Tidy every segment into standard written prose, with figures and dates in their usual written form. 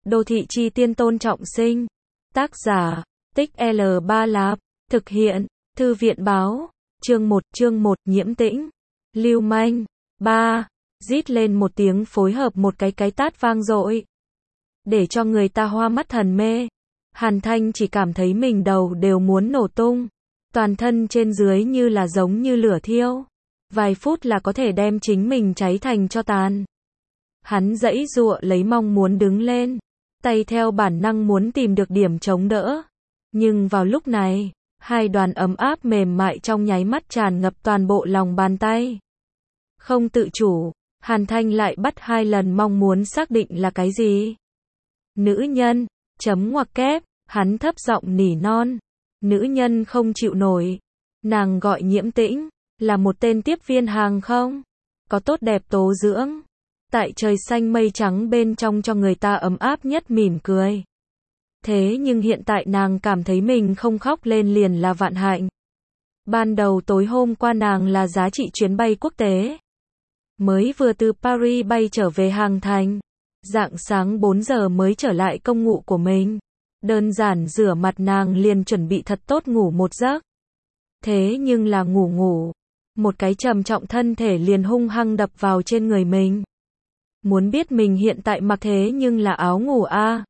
Đô thị chi tiên Tôn Trọng Sinh. Tác giả, Tích L3 Lạp. Thực hiện, Thư viện báo. Chương 1, nhiễm tĩnh. Lưu manh. 3. Rít lên một tiếng phối hợp một cái tát vang dội. Để cho người ta hoa mắt thần mê. Hàn Thanh chỉ cảm thấy mình đầu đều muốn nổ tung. Toàn thân trên dưới như là giống như lửa thiêu. Vài phút là có thể đem chính mình cháy thành tro tàn. Hắn giãy giụa lấy mong muốn đứng lên. Tay theo bản năng muốn tìm được điểm chống đỡ. Nhưng vào lúc này, hai đoàn ấm áp mềm mại trong nháy mắt tràn ngập toàn bộ lòng bàn tay. Không tự chủ, Hàn Thanh lại bắt hai lần mong muốn xác định là cái gì. Nữ nhân, chấm ngoặc kép, hắn thấp giọng nỉ non. Nữ nhân không chịu nổi. Nàng gọi Nhiễm Tĩnh, là một tên tiếp viên hàng không. Có tốt đẹp tố dưỡng. Tại trời xanh mây trắng bên trong cho người ta ấm áp nhất mỉm cười. Thế nhưng hiện tại nàng cảm thấy mình không khóc lên liền là vạn hạnh. Ban đầu tối hôm qua nàng là giá trị chuyến bay quốc tế. Mới vừa từ Paris bay trở về Hàng Thành. Rạng sáng 4 giờ mới trở lại công ngụ của mình. Đơn giản rửa mặt nàng liền chuẩn bị thật tốt ngủ một giấc. Thế nhưng là ngủ. Một cái trầm trọng thân thể liền hung hăng đập vào trên người mình. Muốn biết mình hiện tại mặc thế nhưng là áo ngủ a.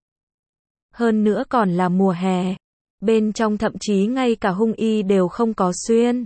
Hơn nữa còn là mùa hè. Bên trong thậm chí ngay cả hung y đều không có xuyên.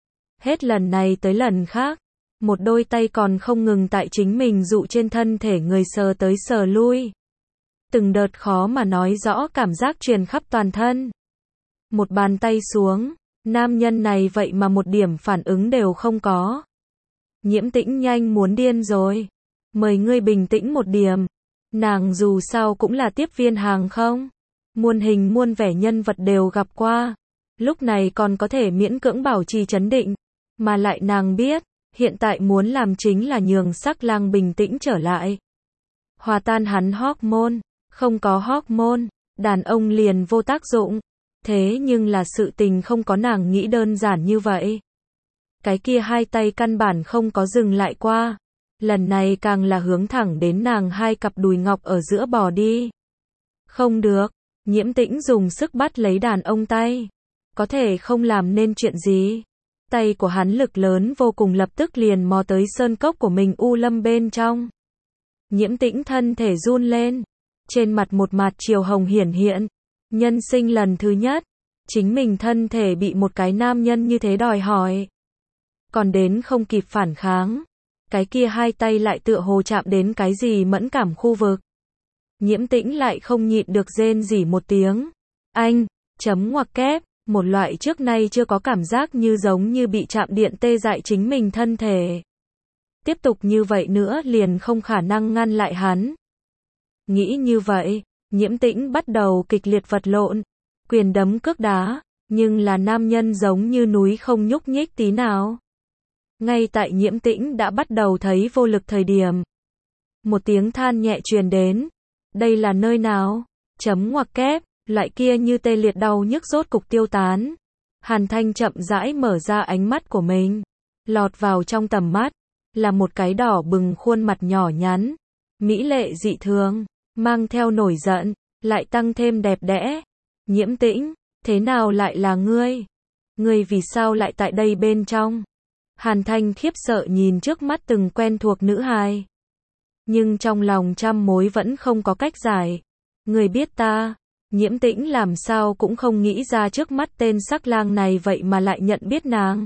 Hết lần này tới lần khác. Một đôi tay còn không ngừng tại chính mình dụ trên thân thể người sờ tới sờ lui. Từng đợt khó mà nói rõ cảm giác truyền khắp toàn thân. Một bàn tay xuống, nam nhân này vậy mà một điểm phản ứng đều không có. Nhiễm Tĩnh nhanh muốn điên rồi. Mời ngươi bình tĩnh một điểm. Nàng dù sao cũng là tiếp viên hàng không. Muôn hình muôn vẻ nhân vật đều gặp qua. Lúc này còn có thể miễn cưỡng bảo trì trấn định. Mà lại nàng biết, hiện tại muốn làm chính là nhường Sắc Lang bình tĩnh trở lại. Hòa tan hắn hormone. Không có hormone, đàn ông liền vô tác dụng. Thế nhưng là sự tình không có nàng nghĩ đơn giản như vậy. Cái kia hai tay căn bản không có dừng lại qua. Lần này càng là hướng thẳng đến nàng hai cặp đùi ngọc ở giữa bò đi. Không được, Nhiễm Tĩnh dùng sức bắt lấy đàn ông tay. Có thể không làm nên chuyện gì. Tay của hắn lực lớn vô cùng lập tức liền mò tới sơn cốc của mình u lâm bên trong. Nhiễm Tĩnh thân thể run lên. Trên mặt một mạt chiều hồng hiển hiện. Nhân sinh lần thứ nhất. Chính mình thân thể bị một cái nam nhân như thế đòi hỏi. Còn đến không kịp phản kháng. Cái kia hai tay lại tựa hồ chạm đến cái gì mẫn cảm khu vực. Nhiễm Tĩnh lại không nhịn được rên rỉ một tiếng. Anh, chấm ngoặc kép, một loại trước nay chưa có cảm giác như giống như bị chạm điện tê dại chính mình thân thể. Tiếp tục như vậy nữa liền không khả năng ngăn lại hắn. Nghĩ như vậy, Nhiễm Tĩnh bắt đầu kịch liệt vật lộn, quyền đấm cước đá, nhưng là nam nhân giống như núi không nhúc nhích tí nào. Ngay tại Nhiễm Tĩnh đã bắt đầu thấy vô lực thời điểm. Một tiếng than nhẹ truyền đến. Đây là nơi nào? Chấm ngoặc kép, loại kia như tê liệt đau nhức rốt cục tiêu tán. Hàn Thanh chậm rãi mở ra ánh mắt của mình. Lọt vào trong tầm mắt, là một cái đỏ bừng khuôn mặt nhỏ nhắn. Mỹ lệ dị thường, mang theo nổi giận, lại tăng thêm đẹp đẽ. Nhiễm Tĩnh, thế nào lại là ngươi? Ngươi vì sao lại tại đây bên trong? Hàn Thanh khiếp sợ nhìn trước mắt từng quen thuộc nữ hài. Nhưng trong lòng trăm mối vẫn không có cách giải. Người biết ta, Nhiễm Tĩnh làm sao cũng không nghĩ ra trước mắt tên Sắc Lang này vậy mà lại nhận biết nàng.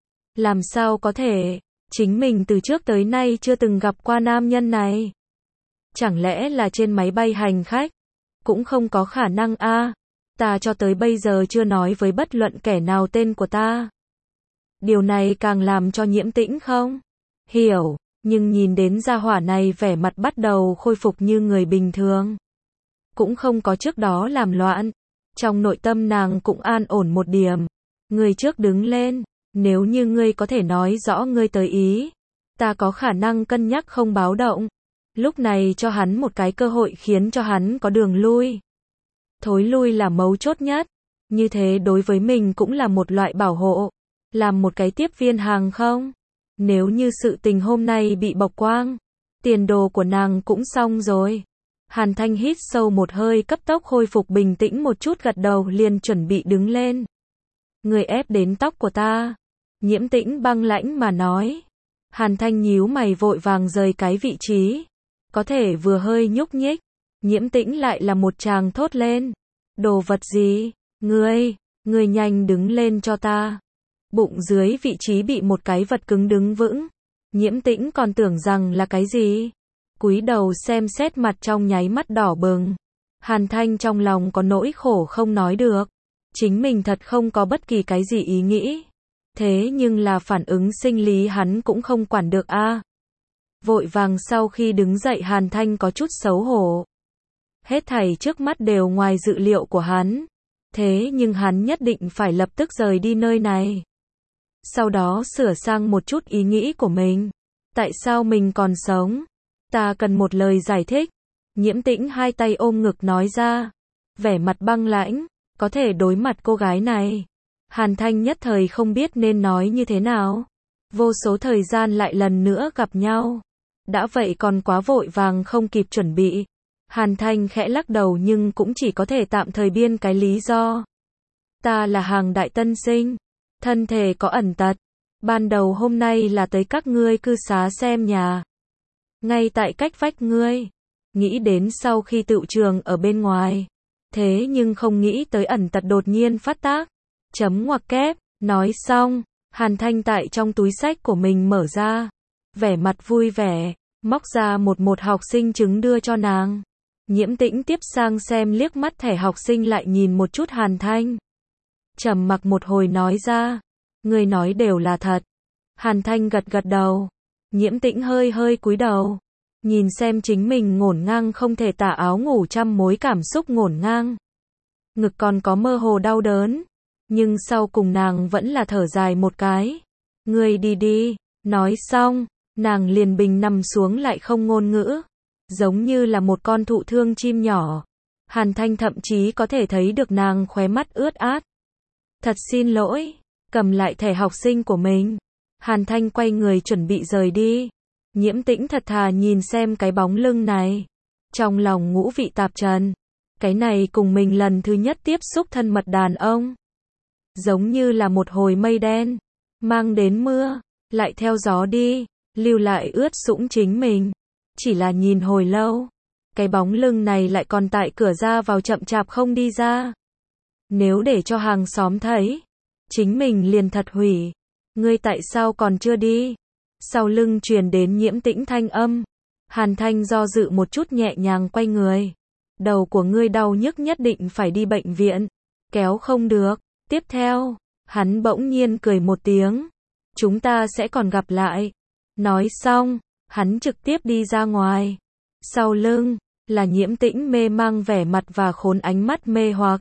Làm sao có thể, chính mình từ trước tới nay chưa từng gặp qua nam nhân này. Chẳng lẽ là trên máy bay hành khách? Cũng không có khả năng a. Ta cho tới bây giờ chưa nói với bất luận kẻ nào tên của ta. Điều này càng làm cho Nhiễm Tĩnh không hiểu, nhưng nhìn đến gia hỏa này vẻ mặt bắt đầu khôi phục như người bình thường. Cũng không có trước đó làm loạn. Trong nội tâm nàng cũng an ổn một điểm. Ngươi trước đứng lên, nếu như ngươi có thể nói rõ ngươi tới ý, ta có khả năng cân nhắc không báo động. Lúc này cho hắn một cái cơ hội khiến cho hắn có đường lui. Thối lui là mấu chốt nhất. Như thế đối với mình cũng là một loại bảo hộ. Làm một cái tiếp viên hàng không. Nếu như sự tình hôm nay bị bộc quang, tiền đồ của nàng cũng xong rồi. Hàn Thanh hít sâu một hơi, cấp tốc khôi phục bình tĩnh một chút, gật đầu liền chuẩn bị đứng lên. Người ép đến tóc của ta. Nhiễm Tĩnh băng lãnh mà nói. Hàn Thanh nhíu mày vội vàng rời cái vị trí. Có thể vừa hơi nhúc nhích. Nhiễm Tĩnh lại là một tràng thốt lên. Đồ vật gì? Ngươi nhanh đứng lên cho ta. Bụng dưới vị trí bị một cái vật cứng đứng vững. Nhiễm Tĩnh còn tưởng rằng là cái gì. Cúi đầu xem xét, mặt trong nháy mắt đỏ bừng. Hàn Thanh trong lòng có nỗi khổ không nói được. Chính mình thật không có bất kỳ cái gì ý nghĩ. Thế nhưng là phản ứng sinh lý hắn cũng không quản được a. Vội vàng sau khi đứng dậy, Hàn Thanh có chút xấu hổ. Hết thảy trước mắt đều ngoài dự liệu của hắn. Thế nhưng hắn nhất định phải lập tức rời đi nơi này. Sau đó sửa sang một chút ý nghĩ của mình. Tại sao mình còn sống? Ta cần một lời giải thích. Nhiễm Tĩnh hai tay ôm ngực nói ra. Vẻ mặt băng lãnh. Có thể đối mặt cô gái này. Hàn Thanh nhất thời không biết nên nói như thế nào. Vô số thời gian lại lần nữa gặp nhau. Đã vậy còn quá vội vàng không kịp chuẩn bị. Hàn Thanh khẽ lắc đầu nhưng cũng chỉ có thể tạm thời biên cái lý do. Ta là Hàng Đại Tân Sinh. Thân thể có ẩn tật. Ban đầu hôm nay là tới các ngươi cư xá xem nhà. Ngay tại cách vách ngươi. Nghĩ đến sau khi tựu trường ở bên ngoài. Thế nhưng không nghĩ tới ẩn tật đột nhiên phát tác. Chấm ngoặc kép. Nói xong, Hàn Thanh tại trong túi xách của mình mở ra. Vẻ mặt vui vẻ. Móc ra một học sinh chứng đưa cho nàng. Nhiễm Tĩnh tiếp sang xem liếc mắt thẻ học sinh, lại nhìn một chút Hàn Thanh. Trầm mặc một hồi nói ra. Người nói đều là thật. Hàn Thanh gật gật đầu. Nhiễm Tĩnh hơi cúi đầu. Nhìn xem chính mình ngổn ngang không thể tả áo ngủ, trăm mối cảm xúc ngổn ngang. Ngực còn có mơ hồ đau đớn. Nhưng sau cùng nàng vẫn là thở dài một cái. Ngươi đi đi. Nói xong, nàng liền bình nằm xuống lại không ngôn ngữ. Giống như là một con thụ thương chim nhỏ. Hàn Thanh thậm chí có thể thấy được nàng khóe mắt ướt át. Thật xin lỗi. Cầm lại thẻ học sinh của mình. Hàn Thanh quay người chuẩn bị rời đi. Nhiễm Tĩnh thật thà nhìn xem cái bóng lưng này. Trong lòng ngũ vị tạp trần. Cái này cùng mình lần thứ nhất tiếp xúc thân mật đàn ông. Giống như là một hồi mây đen. Mang đến mưa. Lại theo gió đi. Lưu lại ướt sũng chính mình. Chỉ là nhìn hồi lâu. Cái bóng lưng này lại còn tại cửa ra vào chậm chạp không đi ra. Nếu để cho hàng xóm thấy. Chính mình liền thật hủy. Ngươi tại sao còn chưa đi? Sau lưng truyền đến Nhiễm Tĩnh thanh âm. Hàn Thanh do dự một chút nhẹ nhàng quay người. Đầu của ngươi đau nhức, nhất định phải đi bệnh viện. Kéo không được. Tiếp theo, hắn bỗng nhiên cười một tiếng. Chúng ta sẽ còn gặp lại. Nói xong, hắn trực tiếp đi ra ngoài. Sau lưng, là Nhiễm Tĩnh mê mang vẻ mặt và khốn ánh mắt mê hoặc.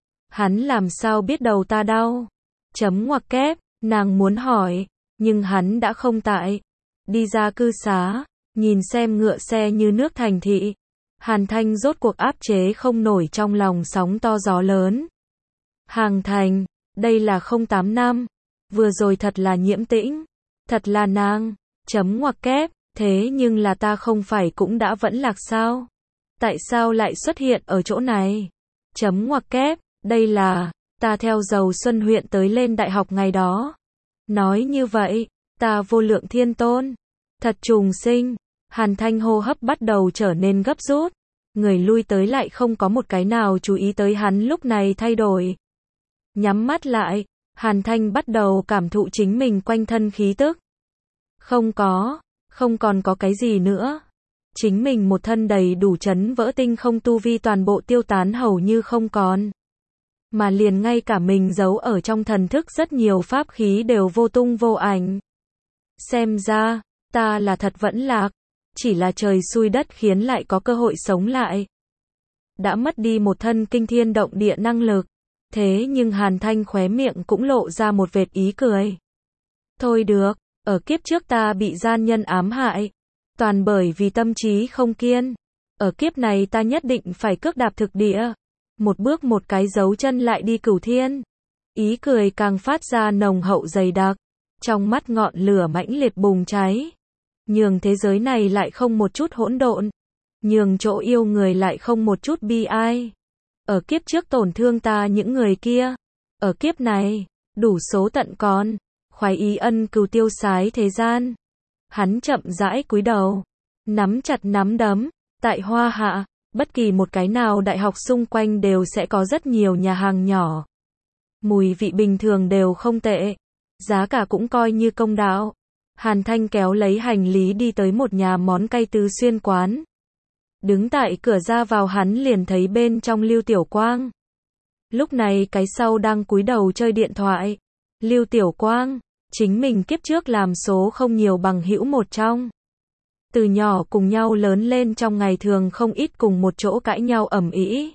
Hắn làm sao biết đầu ta đau? Chấm ngoặc kép, nàng muốn hỏi, nhưng hắn đã không tại. Đi ra cư xá, nhìn xem ngựa xe như nước thành thị. Hàn Thanh rốt cuộc áp chế không nổi trong lòng sóng to gió lớn. Hàng Thành, đây là 08 năm. Vừa rồi thật là Nhiễm Tĩnh. Thật là nàng. Chấm ngoặc kép, thế nhưng là ta không phải cũng đã vẫn lạc sao? Tại sao lại xuất hiện ở chỗ này? Chấm ngoặc kép, đây là, ta theo Dầu Xuân huyện tới lên đại học ngày đó. Nói như vậy, ta Vô Lượng Thiên Tôn. Thật trùng sinh. Hàn Thanh hô hấp bắt đầu trở nên gấp rút. Người lui tới lại không có một cái nào chú ý tới hắn lúc này thay đổi. Nhắm mắt lại, Hàn Thanh bắt đầu cảm thụ chính mình quanh thân khí tức. Không còn có cái gì nữa. Chính mình một thân đầy đủ chấn vỡ tinh không tu vi toàn bộ tiêu tán hầu như không còn. Mà liền ngay cả mình giấu ở trong thần thức rất nhiều pháp khí đều vô tung vô ảnh. Xem ra, ta là thật vẫn lạc. Chỉ là trời xui đất khiến lại có cơ hội sống lại. Đã mất đi một thân kinh thiên động địa năng lực. Thế nhưng Hàn Thanh khóe miệng cũng lộ ra một vệt ý cười. Thôi được, ở kiếp trước ta bị gian nhân ám hại. Toàn bởi vì tâm trí không kiên. Ở kiếp này ta nhất định phải cước đạp thực địa. Một bước một cái dấu chân lại đi cửu thiên. Ý cười càng phát ra nồng hậu dày đặc. Trong mắt ngọn lửa mãnh liệt bùng cháy. Nhường thế giới này lại không một chút hỗn độn. nhường chỗ yêu người lại không một chút bi ai. Ở kiếp trước tổn thương ta những người kia, ở kiếp này, đủ số tận con, khoái ý ân cừu tiêu sái thế gian. Hắn chậm rãi cúi đầu, nắm chặt nắm đấm, tại Hoa Hạ, bất kỳ một cái nào đại học xung quanh đều sẽ có rất nhiều nhà hàng nhỏ. Mùi vị bình thường đều không tệ, giá cả cũng coi như công đạo. Hàn Thanh kéo lấy hành lý đi tới một nhà món cay Tứ Xuyên quán. Đứng tại cửa ra vào hắn liền thấy bên trong Lưu Tiểu Quang. Lúc này cái sau đang cúi đầu chơi điện thoại. Lưu Tiểu Quang, chính mình kiếp trước làm số không nhiều bằng hữu một trong. Từ nhỏ cùng nhau lớn lên trong ngày thường không ít cùng một chỗ cãi nhau ầm ĩ.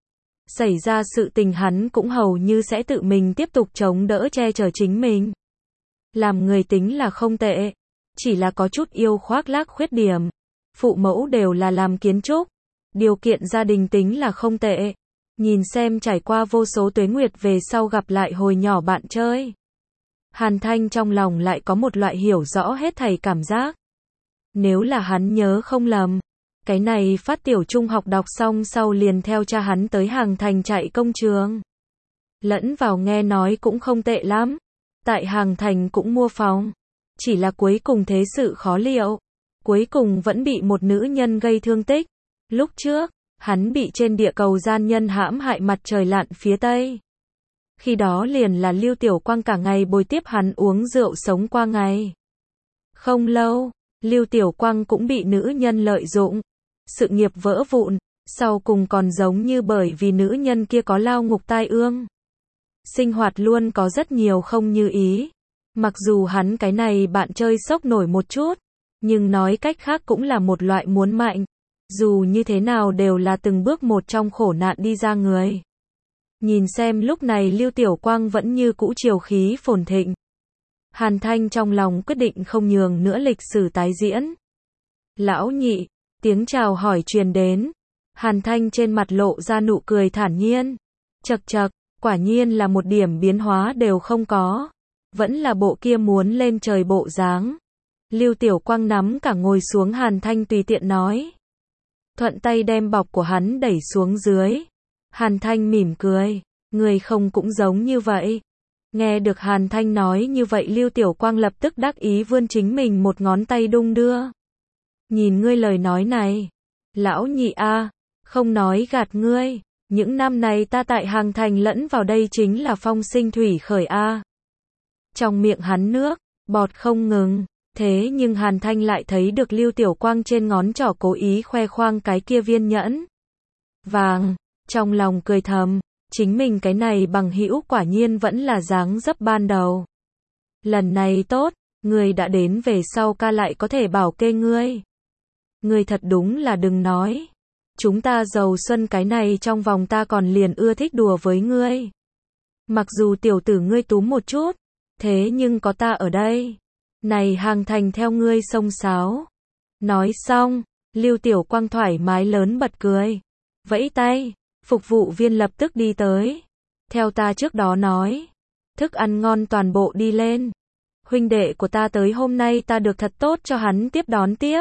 Xảy ra sự tình hắn cũng hầu như sẽ tự mình tiếp tục chống đỡ che chở chính mình. Làm người tính là không tệ, chỉ là có chút yêu khoác lác khuyết điểm. Phụ mẫu đều là làm kiến trúc, điều kiện gia đình tính là không tệ. Nhìn xem trải qua vô số tuế nguyệt về sau gặp lại hồi nhỏ bạn chơi. Hàn Thanh trong lòng lại có một loại hiểu rõ hết thảy cảm giác. Nếu là hắn nhớ không lầm, cái này Phát tiểu trung học đọc xong sau liền theo cha hắn tới Hàng Thành chạy công trường. Lẫn vào nghe nói cũng không tệ lắm. Tại Hàng Thành cũng mua phòng. Chỉ là cuối cùng thế sự khó liệu. Cuối cùng vẫn bị một nữ nhân gây thương tích. Lúc trước, hắn bị trên địa cầu gian nhân hãm hại mặt trời lặn phía tây. Khi đó liền là Lưu Tiểu Quang cả ngày bồi tiếp hắn uống rượu sống qua ngày. Không lâu, Lưu Tiểu Quang cũng bị nữ nhân lợi dụng. Sự nghiệp vỡ vụn, sau cùng còn giống như bởi vì nữ nhân kia có lao ngục tai ương. Sinh hoạt luôn có rất nhiều không như ý. Mặc dù hắn cái này bạn chơi sốc nổi một chút, nhưng nói cách khác cũng là một loại muốn mạnh. Dù như thế nào đều là từng bước một trong khổ nạn đi ra người. Nhìn xem lúc này Lưu Tiểu Quang vẫn như cũ triều khí phồn thịnh. Hàn Thanh trong lòng quyết định không nhường nữa lịch sử tái diễn. Lão nhị, tiếng chào hỏi truyền đến. Hàn Thanh trên mặt lộ ra nụ cười thản nhiên. Chậc chậc, quả nhiên là một điểm biến hóa đều không có. Vẫn là bộ kia muốn lên trời bộ dáng. Lưu Tiểu Quang nắm cả ngồi xuống Hàn Thanh tùy tiện nói. Thuận tay đem bọc của hắn đẩy xuống dưới. Hàn Thanh mỉm cười. Người không cũng giống như vậy. Nghe được Hàn Thanh nói như vậy Lưu Tiểu Quang lập tức đắc ý vươn chính mình một ngón tay đung đưa. Nhìn ngươi lời nói này. Lão nhị a, không nói gạt ngươi. Những năm này ta tại Hàng Thành lẫn vào đây chính là phong sinh thủy khởi a. Trong miệng hắn nước, bọt không ngừng. Thế nhưng Hàn Thanh lại thấy được Lưu Tiểu Quang trên ngón trỏ cố ý khoe khoang cái kia viên nhẫn vàng, trong lòng cười thầm, chính mình cái này bằng hữu quả nhiên vẫn là dáng dấp ban đầu. Lần này tốt, ngươi đã đến về sau ca lại có thể bảo kê ngươi. Ngươi thật đúng là đừng nói. Chúng ta giàu xuân cái này trong vòng ta còn liền ưa thích đùa với ngươi. Mặc dù tiểu tử ngươi túm một chút, thế nhưng có ta ở đây. Này Hàng Thành theo ngươi xông xáo. Nói xong, Lưu Tiểu Quang thoải mái lớn bật cười. Vẫy tay, phục vụ viên lập tức đi tới. Theo ta trước đó nói, thức ăn ngon toàn bộ đi lên. Huynh đệ của ta tới hôm nay ta được thật tốt cho hắn tiếp đón tiếp.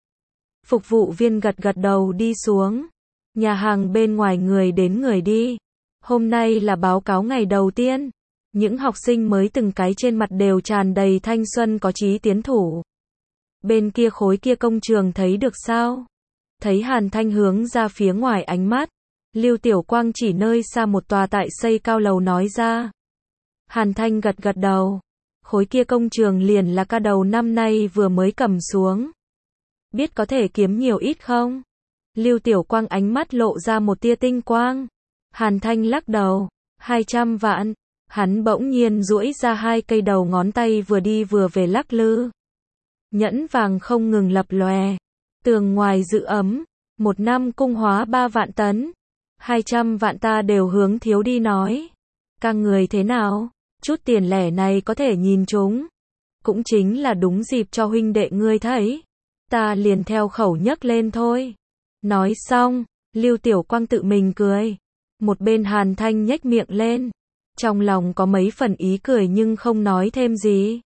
Phục vụ viên gật gật đầu đi xuống. Nhà hàng bên ngoài người đến người đi. Hôm nay là báo cáo ngày đầu tiên. Những học sinh mới từng cái trên mặt đều tràn đầy thanh xuân có chí tiến thủ. Bên kia khối kia công trường thấy được sao? Thấy Hàn Thanh hướng ra phía ngoài ánh mắt. Lưu Tiểu Quang chỉ nơi xa một tòa tại xây cao lầu nói ra. Hàn Thanh gật gật đầu. Khối kia công trường liền là ca đầu năm nay vừa mới cầm xuống. Biết có thể kiếm nhiều ít không? Lưu Tiểu Quang ánh mắt lộ ra một tia tinh quang. Hàn Thanh lắc đầu. 200 vạn. Hắn bỗng nhiên duỗi ra hai cây đầu ngón tay vừa đi vừa về lắc lư. Nhẫn vàng không ngừng lập lòe. Tường ngoài giữ ấm. Một năm cung hóa 3 vạn tấn. 200 vạn ta đều hướng thiếu đi nói. Các người thế nào? Chút tiền lẻ này có thể nhìn chúng. Cũng chính là đúng dịp cho huynh đệ ngươi thấy. Ta liền theo khẩu nhấc lên thôi. Nói xong, Lưu Tiểu Quang tự mình cười. Một bên Hàn Thanh nhếch miệng lên. Trong lòng có mấy phần ý cười nhưng không nói thêm gì.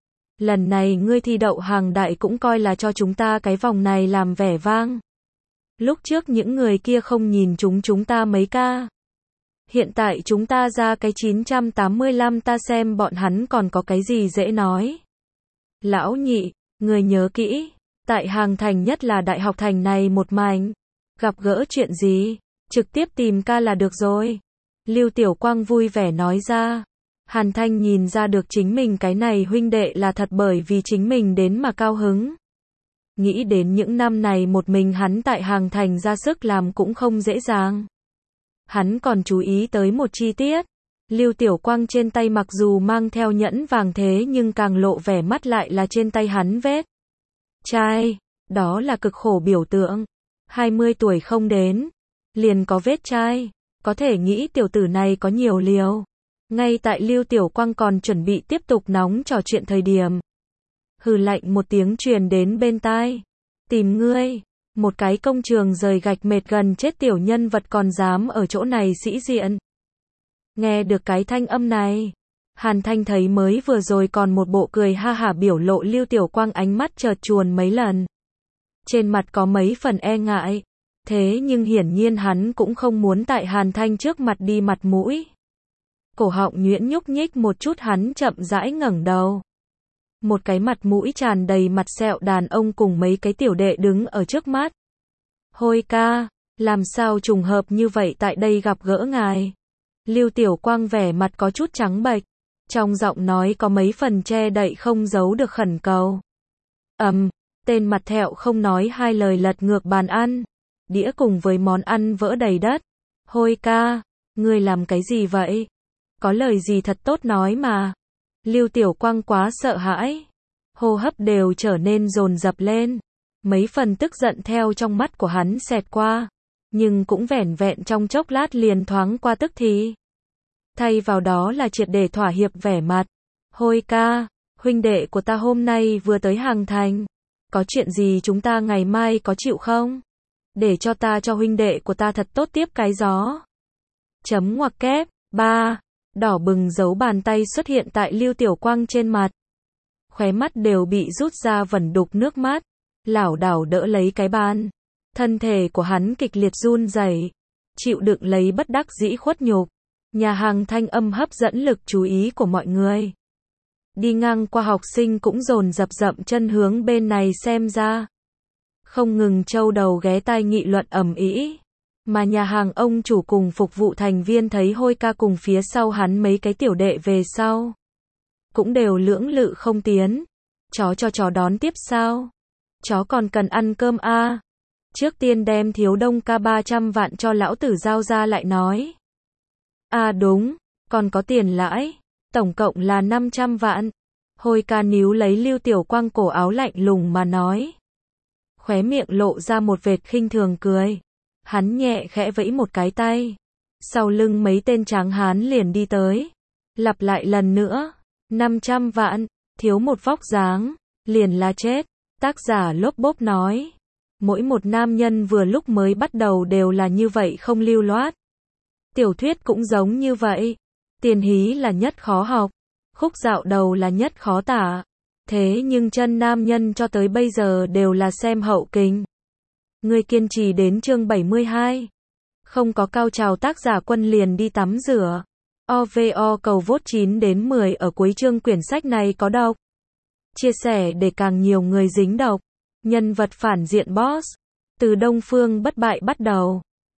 Lần này ngươi thi đậu hàng đại cũng coi là cho chúng ta cái vòng này làm vẻ vang. Lúc trước những người kia không nhìn chúng ta mấy ca. Hiện tại chúng ta ra cái 985 ta xem bọn hắn còn có cái gì dễ nói. Lão nhị, người nhớ kỹ, tại Hàng Thành nhất là Đại học Thành này một mảnh. Gặp gỡ chuyện gì, trực tiếp tìm ca là được rồi. Lưu Tiểu Quang vui vẻ nói ra. Hàn Thanh nhìn ra được chính mình cái này huynh đệ là thật bởi vì chính mình đến mà cao hứng. Nghĩ đến những năm này một mình hắn tại Hàng Thành ra sức làm cũng không dễ dàng. Hắn còn chú ý tới một chi tiết. Lưu Tiểu Quang trên tay mặc dù mang theo nhẫn vàng thế nhưng càng lộ vẻ mắt lại là trên tay hắn vết chai. Đó là cực khổ biểu tượng. 20 tuổi không đến, liền có vết chai. Có thể nghĩ tiểu tử này có nhiều liều. Ngay tại Lưu Tiểu Quang còn chuẩn bị tiếp tục nóng trò chuyện thời điểm. Hừ lạnh một tiếng truyền đến bên tai. Tìm ngươi. Một cái công trường rời gạch mệt gần chết tiểu nhân vật còn dám ở chỗ này sĩ diện. Nghe được cái thanh âm này. Hàn Thanh thấy mới vừa rồi còn một bộ cười ha hả biểu lộ Lưu Tiểu Quang ánh mắt chợt chuồn mấy lần. Trên mặt có mấy phần e ngại. Thế nhưng hiển nhiên hắn cũng không muốn tại Hàn Thanh trước mặt đi mặt mũi. Cổ họng nhuyễn nhúc nhích một chút hắn chậm rãi ngẩng đầu. Một cái mặt mũi tràn đầy mặt sẹo đàn ông cùng mấy cái tiểu đệ đứng ở trước mắt. Hôi ca, làm sao trùng hợp như vậy tại đây gặp gỡ ngài. Lưu Tiểu Quang vẻ mặt có chút trắng bệch. Trong giọng nói có mấy phần che đậy không giấu được khẩn cầu. Tên mặt thẹo không nói hai lời lật ngược bàn ăn. Đĩa cùng với món ăn vỡ đầy đất. Hôi ca, ngươi làm cái gì vậy? Có lời gì thật tốt nói mà. Lưu Tiểu Quang quá sợ hãi. Hô hấp đều trở nên dồn dập lên. Mấy phần tức giận theo trong mắt của hắn xẹt qua. Nhưng cũng vẻn vẹn trong chốc lát liền thoáng qua tức thì. Thay vào đó là triệt để thỏa hiệp vẻ mặt. Hôi ca, huynh đệ của ta hôm nay vừa tới Hàng Thành. Có chuyện gì chúng ta ngày mai có chịu không? Để cho ta cho huynh đệ của ta thật tốt tiếp cái gió. Chấm ngoặc kép. 3. Đỏ bừng dấu bàn tay xuất hiện tại Lưu Tiểu Quang trên mặt. Khóe mắt đều bị rút ra vẩn đục nước mắt. Lảo đảo đỡ lấy cái bàn. Thân thể của hắn kịch liệt run rẩy, chịu đựng lấy bất đắc dĩ khuất nhục. Nhà hàng thanh âm hấp dẫn lực chú ý của mọi người. Đi ngang qua học sinh cũng dồn dập dậm chân hướng bên này xem ra. Không ngừng châu đầu ghé tai nghị luận ầm ĩ. Mà nhà hàng ông chủ cùng phục vụ thành viên thấy Hôi ca cùng phía sau hắn mấy cái tiểu đệ về sau. Cũng đều lưỡng lự không tiến. Chó cho chó đón tiếp sao? Chó còn cần ăn cơm a. Trước tiên đem thiếu đông ca 300 vạn cho lão tử giao ra lại nói. Đúng, còn có tiền lãi. Tổng cộng là 500 vạn. Hôi ca níu lấy Lưu Tiểu Quang cổ áo lạnh lùng mà nói. Khóe miệng lộ ra một vệt khinh thường cười. Hắn nhẹ khẽ vẫy một cái tay. Sau lưng mấy tên tráng hán liền đi tới. Lặp lại lần nữa. 500 vạn, thiếu một vóc dáng, liền là chết. Tác giả Lốp Bốp nói. Mỗi một nam nhân vừa lúc mới bắt đầu đều là như vậy không lưu loát. Tiểu thuyết cũng giống như vậy. Tiền hí là nhất khó học. Khúc dạo đầu là nhất khó tả. Thế nhưng chân nam nhân cho tới bây giờ đều là xem hậu kình. Người kiên trì đến chương 72. Không có cao trào tác giả Quân liền đi tắm rửa. OVO cầu vote 9 đến 10 ở cuối chương quyển sách này có độc. Chia sẻ để càng nhiều người dính độc. Nhân vật phản diện boss. Từ Đông Phương bất bại bắt đầu.